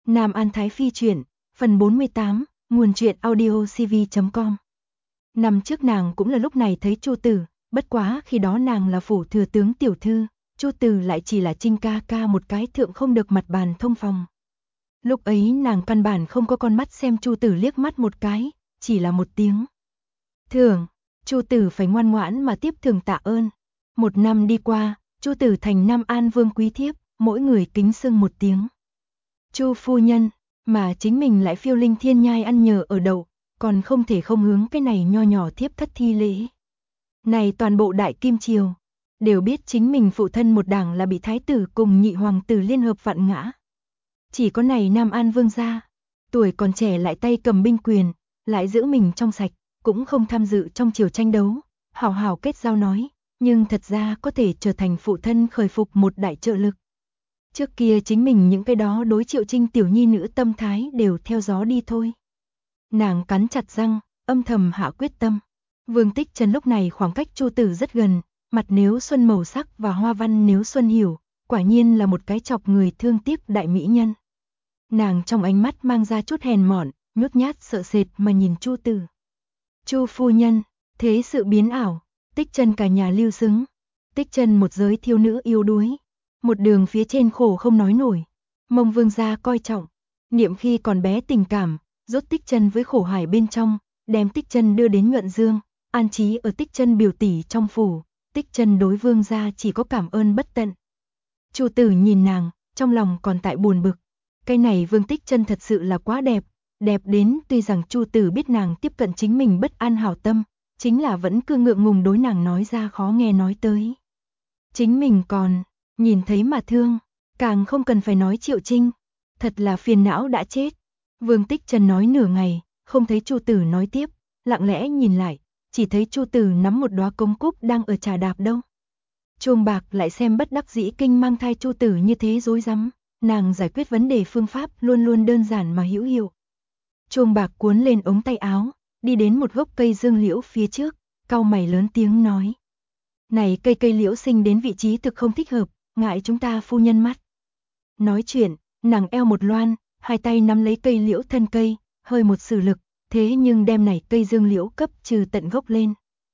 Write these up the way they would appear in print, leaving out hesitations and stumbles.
Nam An Thái Phi truyện, phần 48, nguồn truyện audio cv.com. Năm trước nàng cũng là lúc này thấy Chu Tử, bất quá khi đó nàng là phủ thừa tướng tiểu thư, Chu Tử lại chỉ là Trinh ca ca một cái thượng không được mặt bàn thông phòng. Lúc ấy nàng căn bản không có con mắt xem Chu Tử liếc mắt một cái, chỉ là một tiếng thưởng, Chu Tử phải ngoan ngoãn mà tiếp thưởng tạ ơn. Một năm đi qua, Chu Tử thành Nam An vương quý thiếp, mỗi người kính xưng một tiếng Chu phu nhân, mà chính mình lại phiêu linh thiên nhai ăn nhờ ở đậu, còn không thể không hướng cái này nho nhỏ thiếp thất thi lễ. Này toàn bộ đại kim triều, đều biết chính mình phụ thân một đảng là bị thái tử cùng nhị hoàng tử liên hợp vạn ngã. Chỉ có này Nam An vương gia, tuổi còn trẻ lại tay cầm binh quyền, lại giữ mình trong sạch, cũng không tham dự trong triều tranh đấu, hào hào kết giao nói, nhưng thật ra có thể trở thành phụ thân khởi phục một đại trợ lực. Trước kia chính mình những cái đó đối Triệu Trinh tiểu nhi nữ tâm thái đều theo gió đi thôi. Nàng cắn chặt răng, âm thầm hạ quyết tâm. Vương Tích Trần lúc này khoảng cách Chu Tử rất gần, mặt nếu xuân màu sắc và hoa văn nếu xuân hiểu, quả nhiên là một cái chọc người thương tiếc đại mỹ nhân. Nàng trong ánh mắt mang ra chút hèn mọn, nhút nhát sợ sệt mà nhìn Chu Tử. Chu phu nhân, thế sự biến ảo, Tích Trần cả nhà lưu xứng. Tích Trần một giới thiếu nữ yếu đuối. Một đường phía trên khổ không nói nổi, mong vương gia coi trọng, niệm khi còn bé tình cảm, rốt Tích Trần với khổ hải bên trong, đem Tích Trần đưa đến Nhuận Dương, an trí ở Tích Trần biểu tỷ trong phủ, Tích Trần đối vương gia chỉ có cảm ơn bất tận. Chu Tử nhìn nàng, trong lòng còn tại buồn bực, cái này Vương Tích Trần thật sự là quá đẹp, đẹp đến tuy rằng Chu Tử biết nàng tiếp cận chính mình bất an hảo tâm, chính là vẫn cứ ngượng ngùng đối nàng nói ra khó nghe nói tới. Chính mình còn nhìn thấy mà thương, càng không cần phải nói Triệu Trinh, thật là phiền não đã chết. Vương Tích Trần nói nửa ngày, không thấy Chu Tử nói tiếp, lặng lẽ nhìn lại, chỉ thấy Chu Tử nắm một đóa cống cúc đang ở trà đạp đâu. Chuông bạc lại xem bất đắc dĩ kinh mang thai Chu Tử như thế rối rắm, nàng giải quyết vấn đề phương pháp luôn luôn đơn giản mà hữu hiệu. Chuông bạc cuốn lên ống tay áo, đi đến một gốc cây dương liễu phía trước, cau mày lớn tiếng nói: "Này cây liễu sinh đến vị trí thực không thích hợp, ngại chúng ta phu nhân mắt." Nói chuyện, nàng eo một loan, hai tay nắm lấy cây liễu thân cây, hơi một sử lực, thế nhưng đem này cây dương liễu cấp trừ tận gốc lên.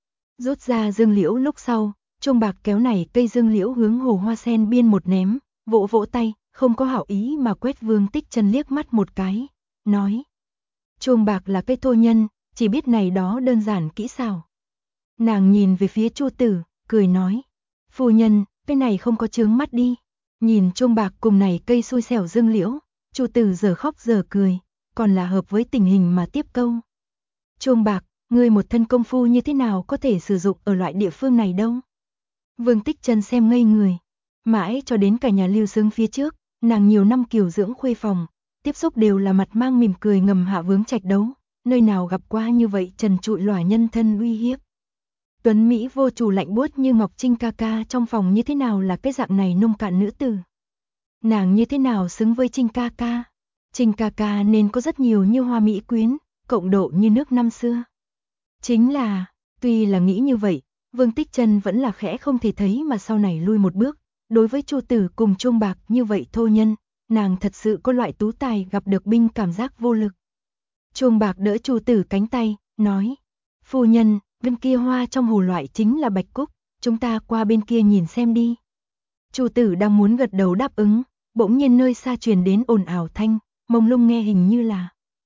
Rút ra dương liễu lúc sau, chuông bạc kéo này cây dương liễu hướng hồ hoa sen biên một ném, vỗ vỗ tay, không có hảo ý mà quét Vương Tích Trần liếc mắt một cái, nói: "Chuông bạc là cây thô nhân, chỉ biết này đó đơn giản kỹ xảo." Nàng nhìn về phía Chu Tử, cười nói: "Phu nhân, cái này không có chướng mắt đi." Nhìn chuông bạc cùng này cây xui xẻo dương liễu, Chu Tử giờ khóc giờ cười, còn là hợp với tình hình mà tiếp câu. "Chuông bạc, ngươi một thân công phu như thế nào có thể sử dụng ở loại địa phương này đâu?" Vương Tích Trần xem ngây người, mãi cho đến cả nhà lưu xứng phía trước, nàng nhiều năm kiều dưỡng khuê phòng, tiếp xúc đều là mặt mang mỉm cười ngầm hạ vướng trạch đấu, nơi nào gặp qua như vậy trần trụi lòa nhân thân uy hiếp. Tuấn Mỹ vô chủ lạnh buốt như Ngọc Trinh ca ca trong phòng như thế nào là cái dạng này nông cạn nữ tử. Nàng như thế nào xứng với Trinh ca ca. Trinh ca ca nên có rất nhiều như hoa mỹ quyến, cộng độ như nước năm xưa. Chính là, tuy là nghĩ như vậy, Vương Tích Trần vẫn là khẽ không thể thấy mà sau này lui một bước. Đối với Chu Tử cùng chuông bạc như vậy thô nhân, nàng thật sự có loại tú tài gặp được binh cảm giác vô lực. Chuông bạc đỡ Chu Tử cánh tay, nói: "Phu nhân, bên kia hoa trong hồ loại chính là bạch cúc, chúng ta qua bên kia nhìn xem đi." Chu Tử đang muốn gật đầu đáp ứng, bỗng nhiên nơi xa truyền đến ồn ào thanh, mông lung nghe hình như là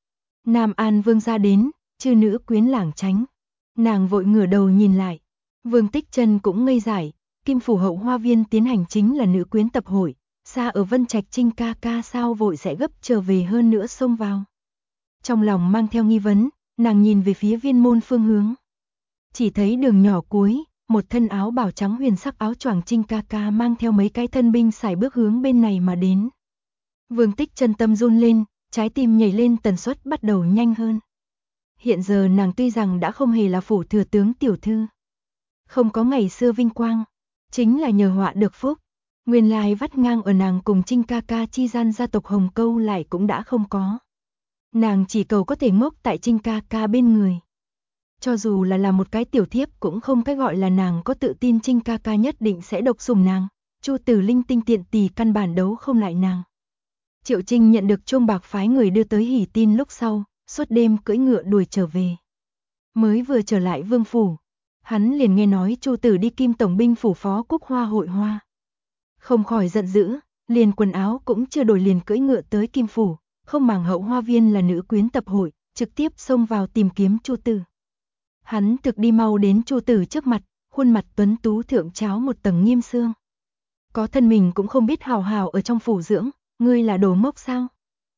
Nam An vương gia đến, chư nữ quyến lảng tránh. Nàng vội ngửa đầu nhìn lại, Vương Tích Trần cũng ngây dại, Kim phủ hậu hoa viên tiến hành chính là nữ quyến tập hội, xa ở Vân Trạch Trinh ca ca sao vội sẽ gấp trở về hơn nữa xông vào. Trong lòng mang theo nghi vấn, nàng nhìn về phía viên môn phương hướng. Chỉ thấy đường nhỏ cuối, một thân áo bảo trắng huyền sắc áo choàng Trinh ca ca mang theo mấy cái thân binh sải bước hướng bên này mà đến. Vương Tích Trần tâm run lên, trái tim nhảy lên tần suất bắt đầu nhanh hơn. Hiện giờ nàng tuy rằng đã không hề là phủ thừa tướng tiểu thư, không có ngày xưa vinh quang, chính là nhờ họa được phúc. Nguyên lai vắt ngang ở nàng cùng Trinh ca ca chi gian gia tộc Hồng Câu lại cũng đã không có. Nàng chỉ cầu có thể ngốc tại Trinh ca ca bên người. Cho dù là một cái tiểu thiếp cũng không cái gọi là nàng có tự tin Trinh ca ca nhất định sẽ độc sủng nàng. Chu Tử linh tinh tiện tỳ căn bản đấu không lại nàng. Triệu Trinh nhận được chuông bạc phái người đưa tới hỉ tin lúc sau, suốt đêm cưỡi ngựa đuổi trở về. Mới vừa trở lại vương phủ, hắn liền nghe nói Chu Tử đi Kim tổng binh phủ phó Cúc Hoa hội hoa. Không khỏi giận dữ, liền quần áo cũng chưa đổi liền cưỡi ngựa tới Kim phủ, không màng Hậu Hoa viên là nữ quyến tập hội, trực tiếp xông vào tìm kiếm Chu Tử. Hắn thực đi mau đến Chu Tử trước mặt, khuôn mặt tuấn tú thượng tráo một tầng nghiêm xương. Có thân mình cũng không biết hào hào ở trong phủ dưỡng, ngươi là đồ ngốc sao?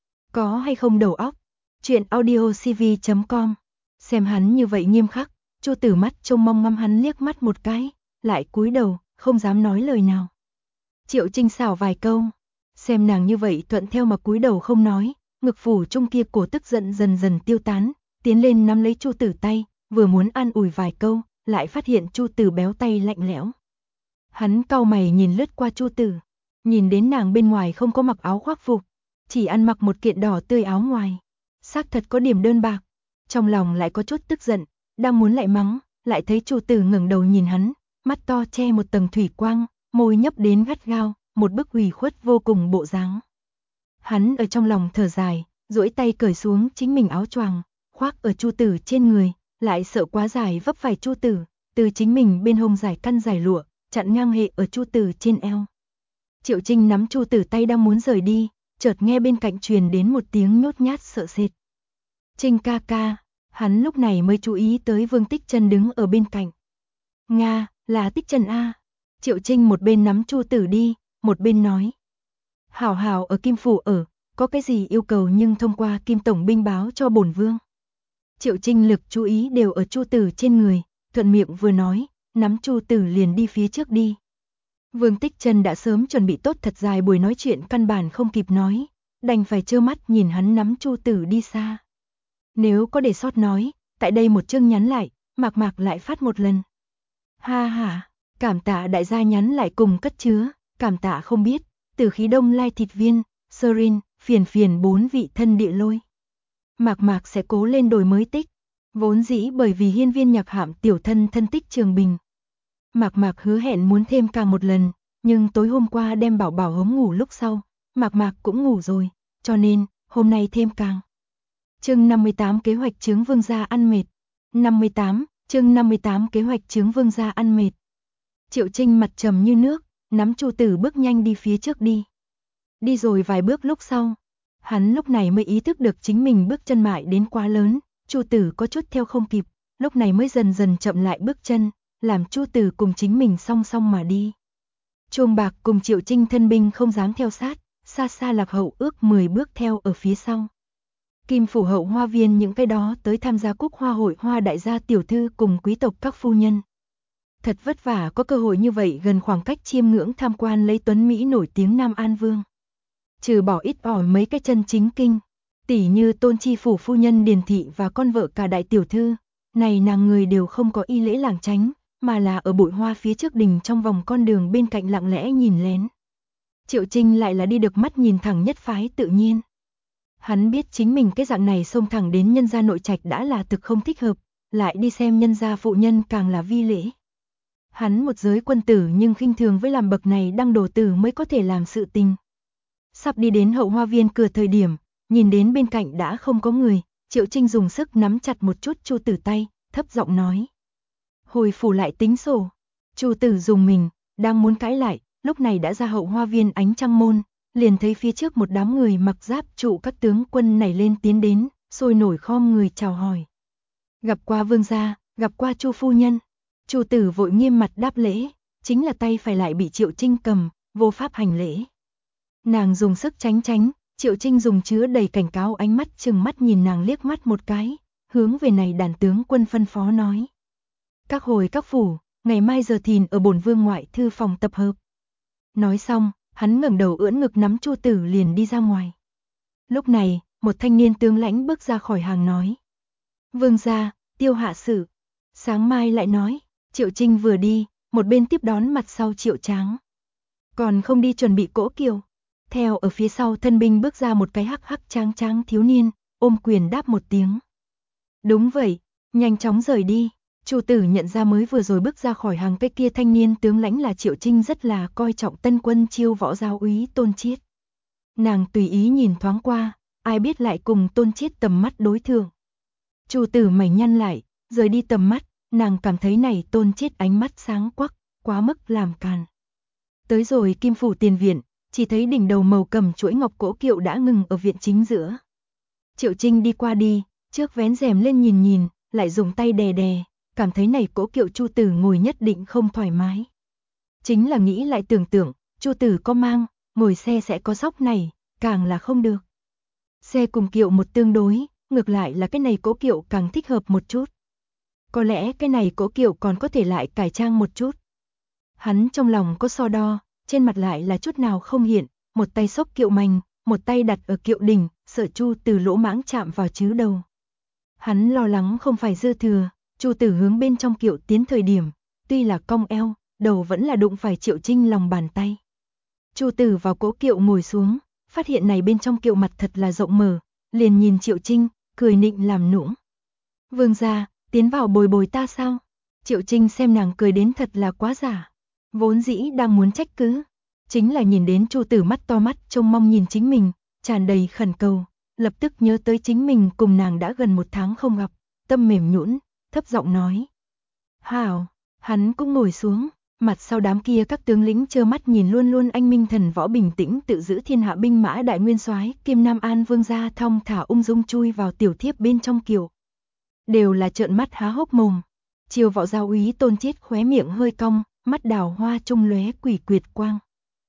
Có hay không đầu óc? Chuyện audiocv.com. Xem hắn như vậy nghiêm khắc, Chu Tử mắt trông mong ngắm hắn liếc mắt một cái, lại cúi đầu, không dám nói lời nào. Triệu Trinh xảo vài câu, xem nàng như vậy thuận theo mà cúi đầu không nói, ngực phủ trung kia cổ tức giận dần dần tiêu tán, tiến lên nắm lấy Chu Tử tay, vừa muốn an ủi vài câu, lại phát hiện Chu Tử béo tay lạnh lẽo. Hắn cau mày nhìn lướt qua Chu Tử, nhìn đến nàng bên ngoài không có mặc áo khoác phục, chỉ ăn mặc một kiện đỏ tươi áo ngoài, xác thật có điểm đơn bạc, trong lòng lại có chút tức giận, đang muốn lại mắng, lại thấy Chu Tử ngẩng đầu nhìn hắn, mắt to che một tầng thủy quang, môi nhấp đến gắt gao, một bức ủy khuất vô cùng bộ dáng. Hắn ở trong lòng thở dài, duỗi tay cởi xuống chính mình áo choàng, khoác ở Chu Tử trên người, lại sợ quá dài vấp phải Chu Tử, từ chính mình bên hông giải căn giải lụa, chặn ngang hệ ở Chu Tử trên eo. Triệu Trinh nắm Chu Tử tay đang muốn rời đi, chợt nghe bên cạnh truyền đến một tiếng nhút nhát sợ sệt. Trinh ca ca, hắn lúc này mới chú ý tới Vương Tích Chân đứng ở bên cạnh. Nga, là Tích Chân a. Triệu Trinh một bên nắm Chu Tử đi, một bên nói. Hảo hảo ở Kim phủ ở, có cái gì yêu cầu nhưng thông qua Kim tổng binh báo cho bổn vương. Triệu Trinh lực chú ý đều ở Chu Tử trên người, thuận miệng vừa nói, nắm Chu Tử liền đi phía trước đi. Vương Tích Chân đã sớm chuẩn bị tốt thật dài buổi nói chuyện căn bản không kịp nói, đành phải trơ mắt nhìn hắn nắm Chu Tử đi xa. Nếu có để sót nói, tại đây một chương nhắn lại, Mạc Mạc lại phát một lần. Ha ha, cảm tạ đại gia nhắn lại cùng cất chứa, cảm tạ không biết, từ khí đông lai thịt viên, Serin, phiền phiền 4 vị thân địa lôi. Mạc Mạc sẽ cố lên đổi mới tích, vốn dĩ bởi vì hiên viên nhạc hạm tiểu thân thân tích Trường Bình. Mạc Mạc hứa hẹn muốn thêm càng một lần, nhưng tối hôm qua đem Bảo Bảo hống ngủ lúc sau, Mạc Mạc cũng ngủ rồi, cho nên, hôm nay thêm càng. Chương 58 kế hoạch chướng vương gia ăn mệt. 58, chương 58 kế hoạch chướng vương gia ăn mệt. Triệu Trinh mặt trầm như nước, nắm Chu Tử bước nhanh đi phía trước đi. Đi rồi vài bước lúc sau, hắn lúc này mới ý thức được chính mình bước chân mại đến quá lớn, Chu Tử có chút theo không kịp, lúc này mới dần dần chậm lại bước chân, làm Chu Tử cùng chính mình song song mà đi. Chuông bạc cùng Triệu Trinh thân binh không dám theo sát, xa xa Lạc Hậu ước 10 bước theo ở phía sau. Kim phủ Hậu Hoa viên những cái đó tới tham gia Cúc Hoa hội hoa đại gia tiểu thư cùng quý tộc các phu nhân. Thật vất vả có cơ hội như vậy gần khoảng cách chiêm ngưỡng tham quan lấy tuấn Mỹ nổi tiếng Nam An Vương. Trừ bỏ ít ỏi mấy cái chân chính kinh, tỉ như Tôn Chi phủ phu nhân Điền Thị và con vợ cả đại tiểu thư, này nàng người đều không có y lễ làng tránh, mà là ở bụi hoa phía trước đình trong vòng con đường bên cạnh lặng lẽ nhìn lén. Triệu Trinh lại là đi được mắt nhìn thẳng nhất phái tự nhiên. Hắn biết chính mình cái dạng này xông thẳng đến nhân gia nội trạch đã là thực không thích hợp, lại đi xem nhân gia phụ nhân càng là vi lễ. Hắn một giới quân tử nhưng khinh thường với làm bậc này đăng đồ tử mới có thể làm sự tình. Sắp đi đến Hậu Hoa viên cửa thời điểm, nhìn đến bên cạnh đã không có người, Triệu Trinh dùng sức nắm chặt một chút Chu Tử tay, thấp giọng nói. Hồi phủ lại tính sổ. Chu Tử dùng mình, đang muốn cãi lại, lúc này đã ra Hậu Hoa viên ánh trăng môn, liền thấy phía trước một đám người mặc giáp trụ các tướng quân nảy lên tiến đến, sôi nổi khom người chào hỏi. Gặp qua vương gia, gặp qua Chu phu nhân. Chu Tử vội nghiêm mặt đáp lễ, chính là tay phải lại bị Triệu Trinh cầm, vô pháp hành lễ. Nàng dùng sức tránh tránh, Triệu Trinh dùng chứa đầy cảnh cáo ánh mắt chừng mắt nhìn nàng liếc mắt một cái, hướng về này đàn tướng quân phân phó nói. Các hồi các phủ, ngày mai giờ thìn ở bổn vương ngoại thư phòng tập hợp. Nói xong, hắn ngẩng đầu ưỡn ngực nắm Chu Tử liền đi ra ngoài. Lúc này, một thanh niên tướng lãnh bước ra khỏi hàng nói. Vương gia, Tiêu hạ sử. Sáng mai lại nói, Triệu Trinh vừa đi, một bên tiếp đón mặt sau Triệu Tráng. Còn không đi chuẩn bị cỗ kiệu. Theo ở phía sau thân binh bước ra một cái hắc hắc tráng tráng thiếu niên, ôm quyền đáp một tiếng. Đúng vậy, nhanh chóng rời đi. Chu Tử nhận ra mới vừa rồi bước ra khỏi hàng cái kia thanh niên tướng lãnh là Triệu Trinh rất là coi trọng tân quân chiêu võ giáo úy Tôn Chiết. Nàng tùy ý nhìn thoáng qua, ai biết lại cùng Tôn Chiết tầm mắt đối thượng. Chu Tử mày nhăn lại, rời đi tầm mắt, nàng cảm thấy này Tôn Chiết ánh mắt sáng quắc, quá mức làm càn. Tới rồi Kim phủ tiền viện, chỉ thấy đỉnh đầu màu cầm chuỗi ngọc cỗ kiệu đã ngừng ở viện chính giữa. Triệu Trinh đi qua đi, trước vén rèm lên nhìn nhìn, lại dùng tay đè đè, cảm thấy này cỗ kiệu Chu Tử ngồi nhất định không thoải mái. Chính là nghĩ lại tưởng tượng, Chu Tử có mang, ngồi xe sẽ có sóc này, càng là không được. Xe cùng kiệu một tương đối, ngược lại là cái này cỗ kiệu càng thích hợp một chút. Có lẽ cái này cỗ kiệu còn có thể lại cải trang một chút. Hắn trong lòng có so đo, trên mặt lại là chút nào không hiện, một tay xốc kiệu mành, một tay đặt ở kiệu đỉnh, sợ Chu Tử lỗ mãng chạm vào chứ đầu. Hắn lo lắng không phải dư thừa, Chu Tử hướng bên trong kiệu tiến thời điểm, tuy là cong eo, đầu vẫn là đụng phải Triệu Trinh lòng bàn tay. Chu Tử vào cỗ kiệu ngồi xuống, phát hiện này bên trong kiệu mặt thật là rộng mở, liền nhìn Triệu Trinh, cười nịnh làm nũng. Vương gia, tiến vào bồi bồi ta sao? Triệu Trinh xem nàng cười đến thật là quá giả. Vốn dĩ đang muốn trách cứ, chính là nhìn đến Chu Tử mắt to mắt trông mong nhìn chính mình, tràn đầy khẩn cầu, lập tức nhớ tới chính mình cùng nàng đã gần 1 tháng không gặp, tâm mềm nhũn, thấp giọng nói. Hảo, hắn cũng ngồi xuống, mặt sau đám kia các tướng lĩnh trơ mắt nhìn luôn luôn anh minh thần võ bình tĩnh tự giữ thiên hạ binh mã đại nguyên soái Kim Nam An vương gia thong thả ung dung chui vào tiểu thiếp bên trong kiệu. Đều là trợn mắt há hốc mồm. Triều Võ Giáo úy Tôn Chiết khóe miệng hơi cong, mắt đào hoa trung lóe quỷ quyệt quang.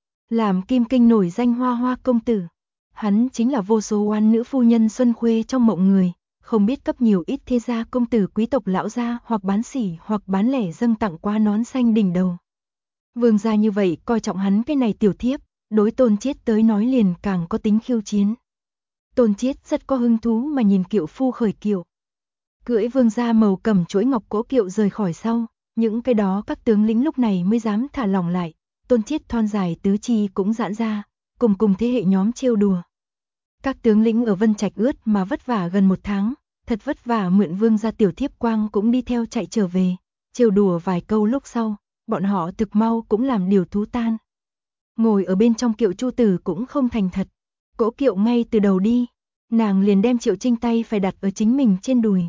Làm Kim Kinh nổi danh Hoa Hoa công tử, hắn chính là vô số oan nữ phu nhân Xuân Khuê trong mộng người, không biết cấp nhiều ít thế gia công tử quý tộc lão gia hoặc bán sỉ hoặc bán lẻ dâng tặng qua nón xanh đỉnh đầu. Vương gia như vậy coi trọng hắn cái này tiểu thiếp, đối Tôn Chiết tới nói liền càng có tính khiêu chiến. Tôn Chiết rất có hứng thú mà nhìn kiệu phu khởi kiệu. Cưỡi vương gia màu cầm chuỗi ngọc cỗ kiệu rời khỏi sau, những cái đó các tướng lĩnh lúc này mới dám thả lỏng lại, Tôn Chiết thon dài tứ chi cũng giãn ra, cùng thế hệ nhóm trêu đùa. Các tướng lĩnh ở Vân Trạch ướt mà vất vả gần 1 tháng, thật vất vả mượn vương gia tiểu thiếp quang cũng đi theo chạy trở về, trêu đùa vài câu lúc sau, bọn họ thực mau cũng làm điều thú tan. Ngồi ở bên trong kiệu Chu Tử cũng không thành thật, cỗ kiệu ngay từ đầu đi, nàng liền đem Triệu Trinh tay phải đặt ở chính mình trên đùi.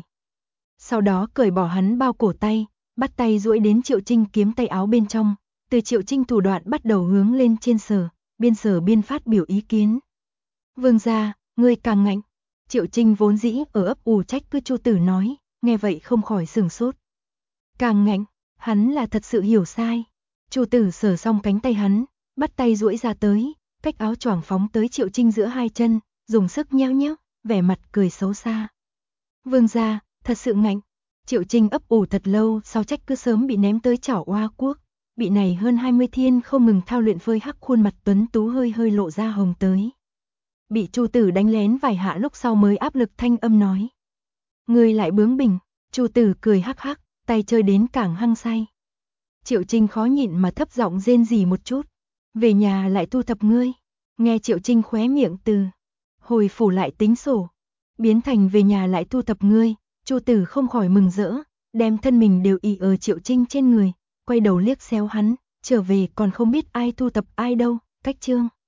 Sau đó cởi bỏ hắn bao cổ tay, bắt tay duỗi đến Triệu Trinh kiếm tay áo bên trong, từ Triệu Trinh thủ đoạn bắt đầu hướng lên trên sở biên phát biểu ý kiến. Vương gia, ngươi càng ngạnh. Triệu Trinh vốn dĩ ở ấp ủ trách cứ Chu Tử nói, nghe vậy không khỏi sửng sốt. Càng ngạnh, hắn là thật sự hiểu sai. Chu Tử sờ xong cánh tay hắn, bắt tay duỗi ra tới, cách áo choàng phóng tới Triệu Trinh giữa hai chân, dùng sức nheo nheo, vẻ mặt cười xấu xa. Vương gia, thật sự ngạnh. Triệu Trinh ấp ủ thật lâu sau trách cứ sớm bị ném tới chảo oa quốc, bị này hơn 20 thiên không ngừng thao luyện phơi hắc khuôn mặt tuấn tú hơi lộ ra hồng tới. Bị Chu Tử đánh lén vài hạ lúc sau mới áp lực thanh âm nói. Ngươi lại bướng bỉnh. Chu Tử cười hắc hắc, tay chơi đến càng hăng say. Triệu Trinh khó nhịn mà thấp giọng rên rỉ một chút. Về nhà lại thu thập ngươi. Nghe Triệu Trinh khóe miệng từ hồi phủ lại tính sổ, biến thành về nhà lại thu thập ngươi, Chu Tử không khỏi mừng rỡ, đem thân mình đều ỷ ở Triệu Trinh trên người, quay đầu liếc xéo hắn, trở về còn không biết ai thu thập ai đâu, cách chương.